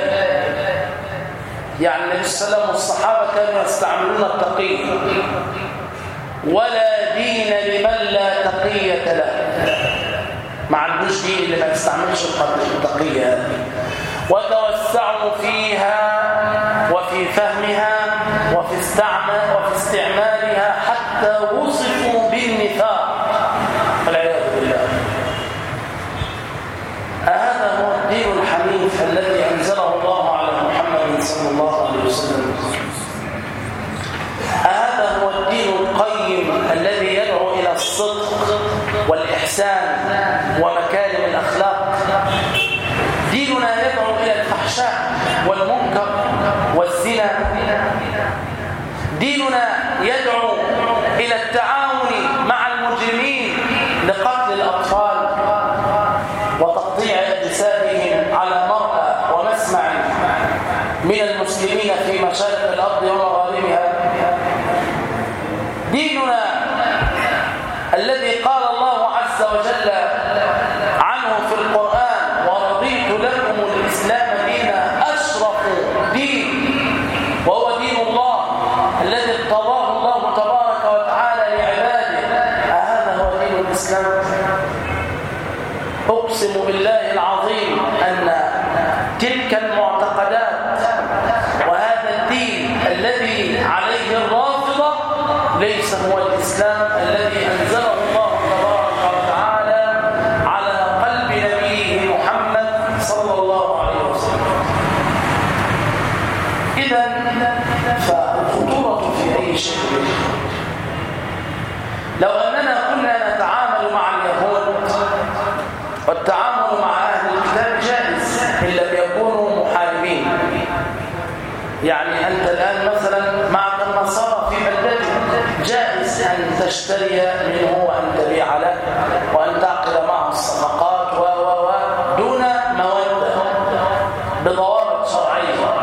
يعني النبي صلى الله عليه وسلم والصحابة كانوا يستعملون التقية، ولا دين لمن لا تقية له. ما عندوش دين اللي ما يستعملش التقية هذه. وتوسعوا فيها وفي فهمها وفي استعمالها حتى وصفوا بالنفاق والعياذ بالله. هذا هو الدين الحنيف الذي أنزله الله على محمد صلى الله عليه وسلم. هذا هو الدين القيم الذي يدعو إلى الصدق والإحسان ومكارم الأخلاق. ديننا يدعو إلى الفحشاء والمنكر والزنا. ديننا يدعو إلى التعاون مع المجرمين لقتل الأطفال وتقطيع أجسادهم على مرأى ومسمع من المسلمين في مشارق الأرض ومغاربها. ديننا الذي قال الله عز وجل عنه في القرآن ورضيت لكم الإسلام دينا، أشرف دين، وهو دين الله الذي ارتضاه الله تبارك وتعالى لعباده. هذا هو دين الإسلام. أقسم بالله العظيم أن تلك المعتقدات وهذا الدين الذي عليه الرافضة ليس هو الإسلام الذي أنزله الله تبارك وتعالى على قلب نبيه محمد صلى الله عليه وسلم. إذن فالخطورة في أي شيء. لو أننا كنا نتعامل مع اليهود، والتعامل مع أهل الكتاب جائز إن لم يكونوا محاربين. يعني أنت الآن مثلا معك النصارى في بلدتك، جائز أن تشتري منه وأن تبيع له وأن تعقد معه الصفقات دون مودة بضوابط شرعية.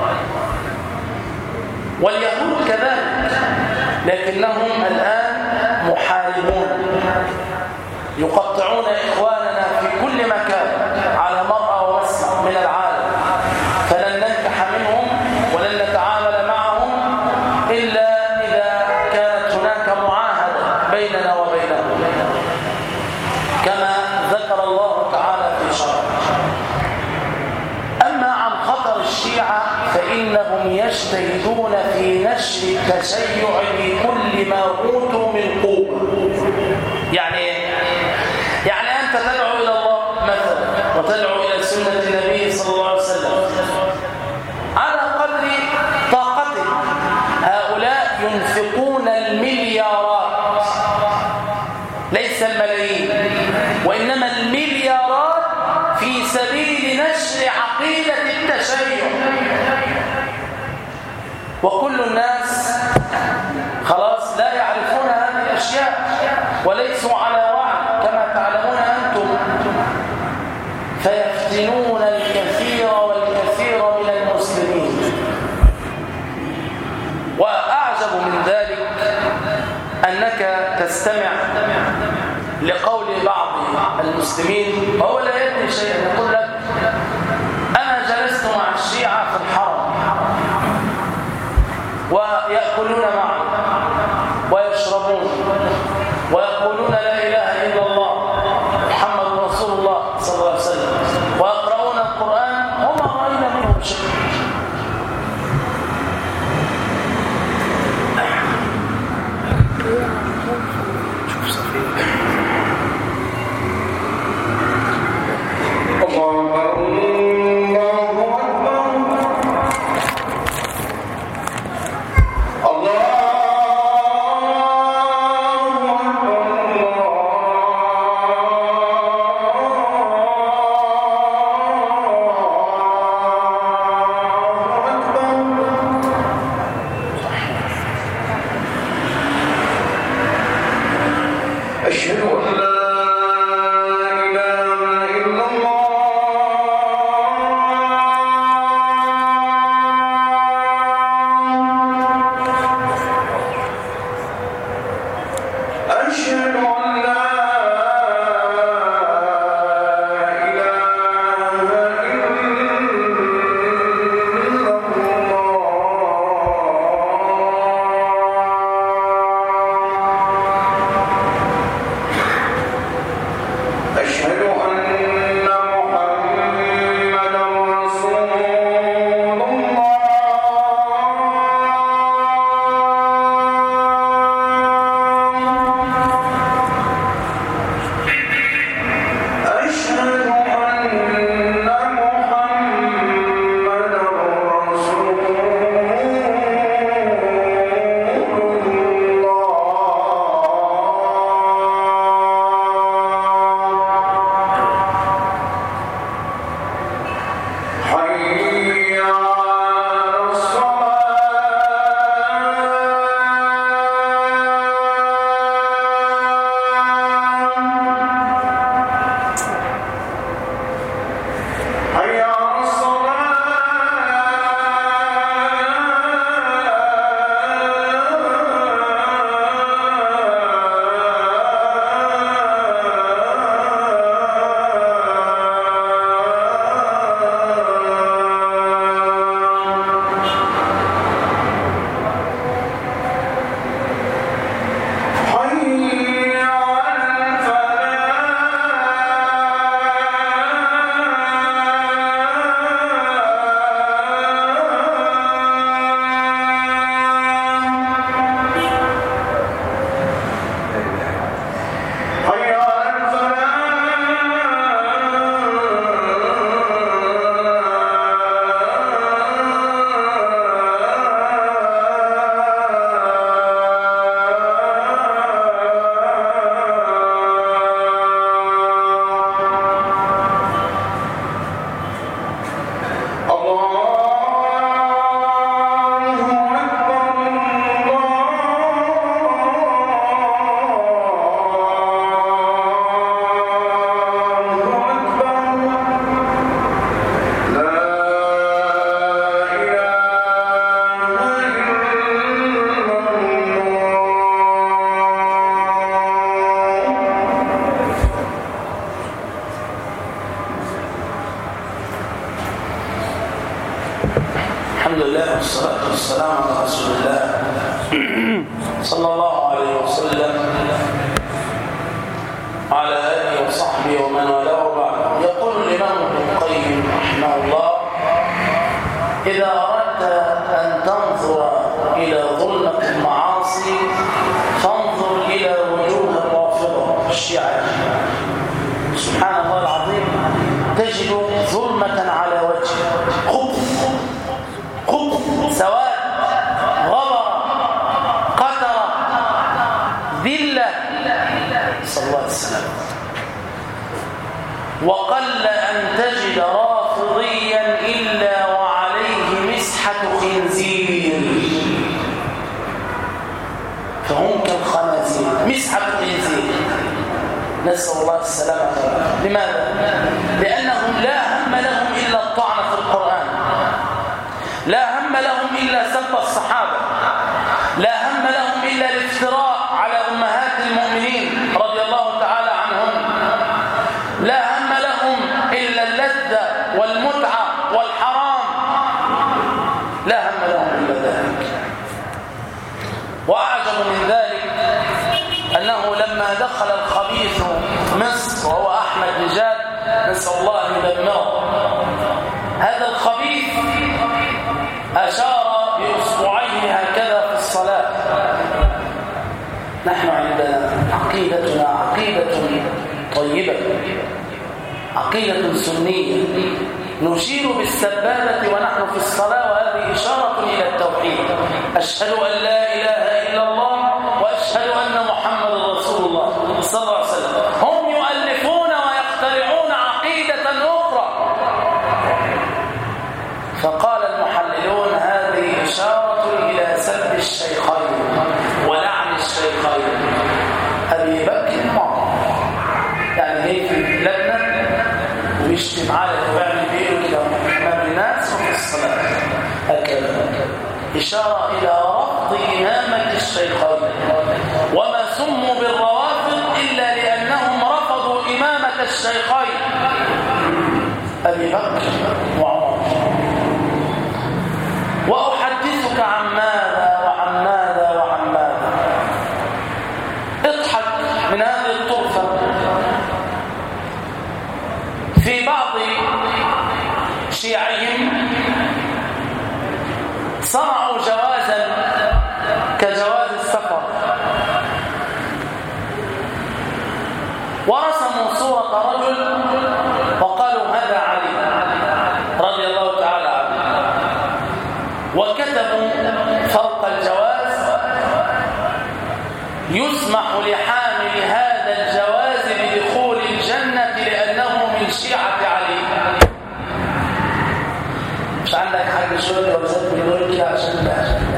واليهود كذلك، لكنهم الآن محاربون يقطعون إخواننا في كل مكان على مرأى ومسمع من العالم. فلن ننكح منهم ولن نتعامل معهم إلا إذا كانت هناك معاهدة بيننا وبينهم، كما ذكر الله تعالى في شرعه. أما عن خطر الشيعة فإنهم يجتهدون في نشر التشيع بكل ما أوتوا من قوة. يعني أنت تدعو إلى الله مثلا وتدعو إلى سنة النبي صلى الله عليه وسلم على قدر طاقتك. هؤلاء ينفقون المليارات، ليس الملايين وإنما المليارات في سبيل نشر عقيدة التشيع. وكل الناس خلاص لا يعرفون هذه الأشياء وليسوا على وعي كما تعلمون أنتم، فيفتنون الكثير والكثير من المسلمين. وأعجب من ذلك أنك تستمع لقول بعض المسلمين وهو لا يدري شيئا، يقول لك أنا جلست مع الشيعة في الحرم ويأكلون معي ويشربون ويقولون لا إله إلا الله محمد رسول الله صلى الله عليه وسلم ويقرؤون القرآن وما رأينا منهم شيء. الله الحمد لله والصلاة والسلام على رسول الله صلى الله عليه وسلم وعلى آله وصحبه ومن والاه وبعد. يقول الإمام ابن القيم رحمه الله: إذا أردت أن تنظر إلى ظلمة المعاصي فانظر إلى وجوه الرافضة الشيعة. سبحان الله العظيم، تجد ظلمة على وجهه، خبث سواد غبر قترة ذلة، صلى الله عليه وسلم. وقل أن تجد رافضيا إلا وعليه مسحة خنزير، فهم كالخنازير، مسحة خنزير، نسأل الله السلامة. لماذا؟ لأنهم لا هم لهم إلا الطعن في القرآن، لا هم لهم إلا سب الصحابة، لا هم لهم إلا الافتراء على أمهات المؤمنين رضي الله تعالى عنهم، لا هم لهم إلا اللذة والمتعة والحرام، لا هم لهم إلا ذلك. وأعجب من ذلك أنه لما دخل الخبيث مصر وهو أحمد نجاد، نسأل الله أن يدمره، هذا الخبيث أشار بأصبعيه هكذا في الصلاة. نحن عندنا عقيدتنا عقيدة طيبة، عقيدة سنية، نشير بالسبابة ونحن في الصلاة، وهذه إشارة إلى التوحيد. أشهد أن لا إله إلا الله وأشهد أن محمد رسول الله صلى الله عليه وسلم. هم يؤلفون ويخترعون عقيدة أخرى. فقال المحللون: هذه إشارة إلى سب الشيخين ولعن الشيخين أبي بكر وعمر. يعني جاي في بلادنا ويشتم على ويعمل بيقول كده أمام الناس وفي الصلاة هكذا، إشارة إلى رفض إمامة الشيخين. وما سموا بالروافض إلا لأنهم رفضوا إمامة الشيخين أبي بكر وعمر. وأحدثك عن ماذا وعن ماذا وعن ماذا. اضحك من هذه الطرفة. في بعض شيعيهم صنعوا جوازا كجواز السفر، ورسموا صورة رجل وقالوا هذا علي رضي الله تعالى عنه، وكتبوا فوق الجواز: يسمح لحامل هذا الجواز بدخول الجنة لأنه من شيعة علي. مش عندك حاجة شوية جوازات بيقول كده عشان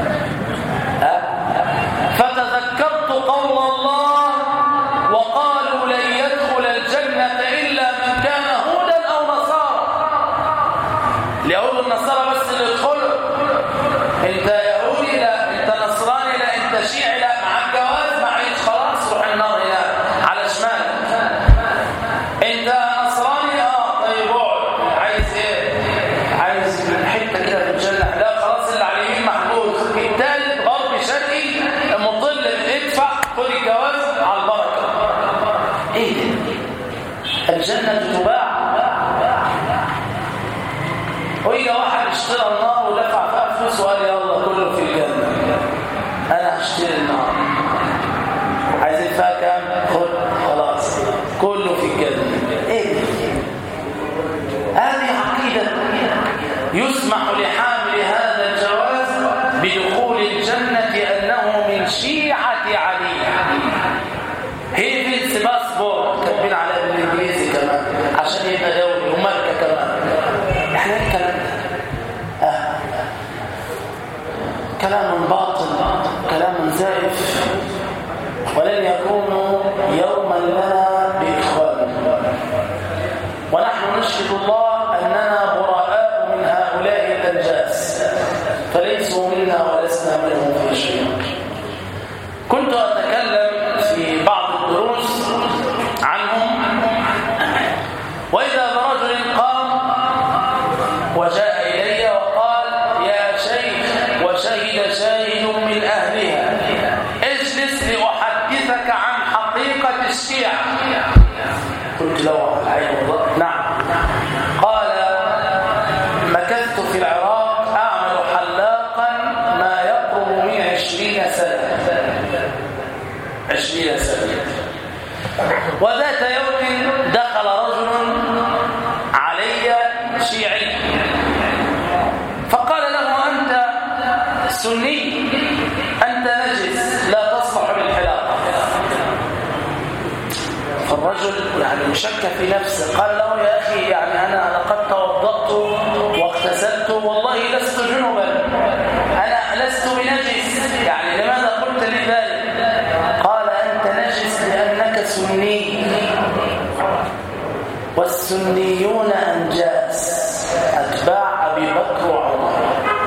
فتذكرت قول الله: وقالوا لن يدخل الجنة إلا من كان هودا أو نصارى. اليهود والنصارى بس اللي يدخلوا. انت يهودي لا، انت نصراني لا، انت شيعي لا، معاك جواز معيش خلاص روح النار هنا على شمالك. انت نصراني طيب اقعد، عايز ايه؟ عايز حته كده في الجنه؟ لا خلاص اللي على اليمين محجوز، الثالث غربي شرقي مطل، ادفع خد الجواز على البركه. ايه ده؟ الجنه تباع. ويجي واحد اشترى النار ودفع فيها فلوس وقال يلا كله في الجنة، أنا هشتري النار، عايزين فيها كام؟ خد خلاص كله في الجنة. إيه هذه عقيدة؟ يسمح لحامل هذا الجواز بدخول الجنة أنه من شيعة علي. هي في السباسبور كاتبين عليها بالإنجليزي كمان عشان يبقى دولي وماركة كمان. احنا الكلام كلام باطل، كلام زائف، ولن يكونوا يوما لنا بإخوان. ونحن نشهد الله أننا براء من هؤلاء الأنجاس، فليسوا منا ولسنا منهم في شيء. كنت أتكلم في بعض الدروس عنهم، وإذا برجل قام وجاء إلي وقال: شيعي فقال له أنت سني، أنت نجس لا تصلح للحلاقة. فالرجل يعني شك في نفسه، قال له يا أخي يعني أنا لقد توضأت واغتسلت والله لست جنبا، أنا لست بنجس، يعني لماذا قلت لي ذلك؟ قال أنت نجس لأنك سني، والسنيون أنجاس أتباع أبي بكر وعمر.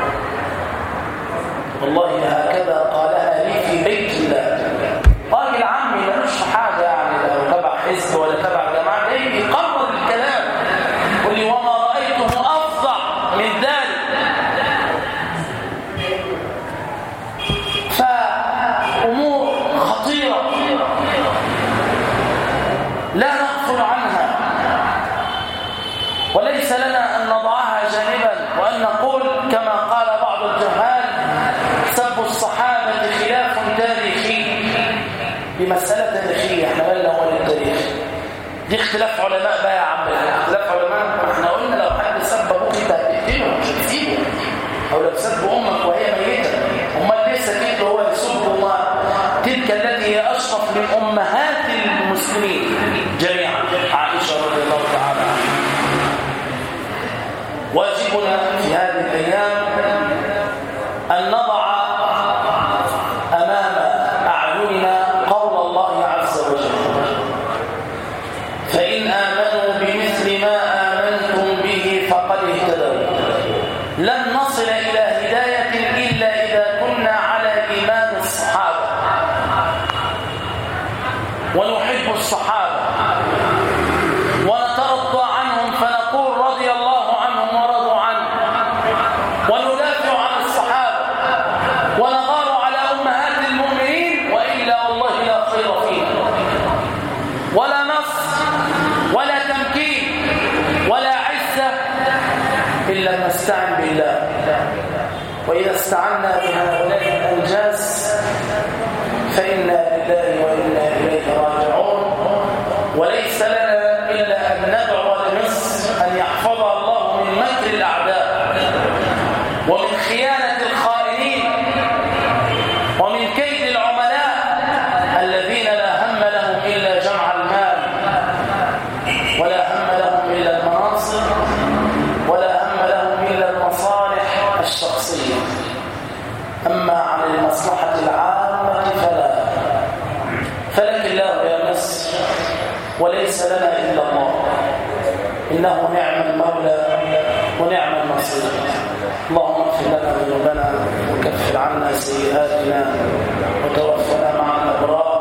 والله هكذا قالها لي في بيت الله. راجل عمي ملوش حاجة يعني لو تبع حزب ولا تبع جماعة، ده يقرر الكلام واللي وما رأيته أفضع من ذلك. فأمور خطيرة لا نغفل عنها، وليس لنا أن نضعها جانبا وأن نقول كما قال بعض الجهال سب الصحابة خلاف تاريخي. بمسألة تاريخية احنا قلنا هو التاريخ دي اختلاف علماء بقى يا عم، اختلاف علماء. احنا قلنا لو حد سب ابوك انت هتقتله مش هتسيبه، او لو سب امك وهي ميتة امال لسه كده هو يسب الله، تلك التي هي اشرف من امهات المسلمين جميعا عائشة رضي الله تعالى عنها. واجبنا في هذه الايام ان نضع امام اعيننا قول الله عز وجل فإن آمنوا بمثل ما آمنتم به فقد اهتدوا. لن نصل إلى هداية إلا إذا كنا على إيمان الصحابة ونحب الصحابة ونترضى عنهم فنقول رضي الله عنهم ورضوا عنه، وندافع عن الصحابة ونغار على أمهات المؤمنين، وإلا والله لا خير فيها ولا نصر ولا تمكين ولا عزة إلا نستعن بالله. وإذا استعنا بهؤلاء الأنجاس فإنا لله وإنا إليه راجعون. وليس لنا إلا أن ندعو لمصر أن يحفظها الله من مكر الأعداء ومن خيانة الخائنين ومن كيد العملاء الذين لا هم لهم إلا جمع المال ولا هم لهم إلا المناصب ولا هم لهم إلا المصالح الشخصية. أما عن المصلحة العامة فلك الله يا مصر وليس لنا إلا الله، إنه نعم المولى ونعم النصير. اللهم اغفر لنا ذنوبنا وكفر عنا سيئاتنا وتوفنا مع الأبرار